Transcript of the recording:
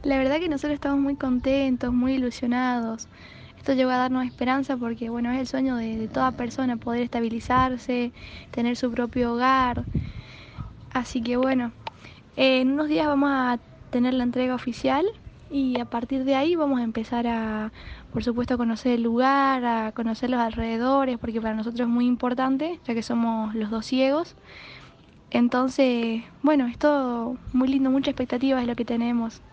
La verdad que nosotros estamos muy contentos, muy ilusionados. Esto llegó a darnos esperanza porque, bueno, es el sueño de toda persona poder estabilizarse, tener su propio hogar. Así que, bueno, en unos días vamos a tener la entrega oficial y a partir de ahí vamos a empezar a, por supuesto, a conocer el lugar, a conocer los alrededores, porque para nosotros es muy importante, ya que somos los dos ciegos. Entonces, bueno, es todo muy lindo, mucha expectativa es lo que tenemos.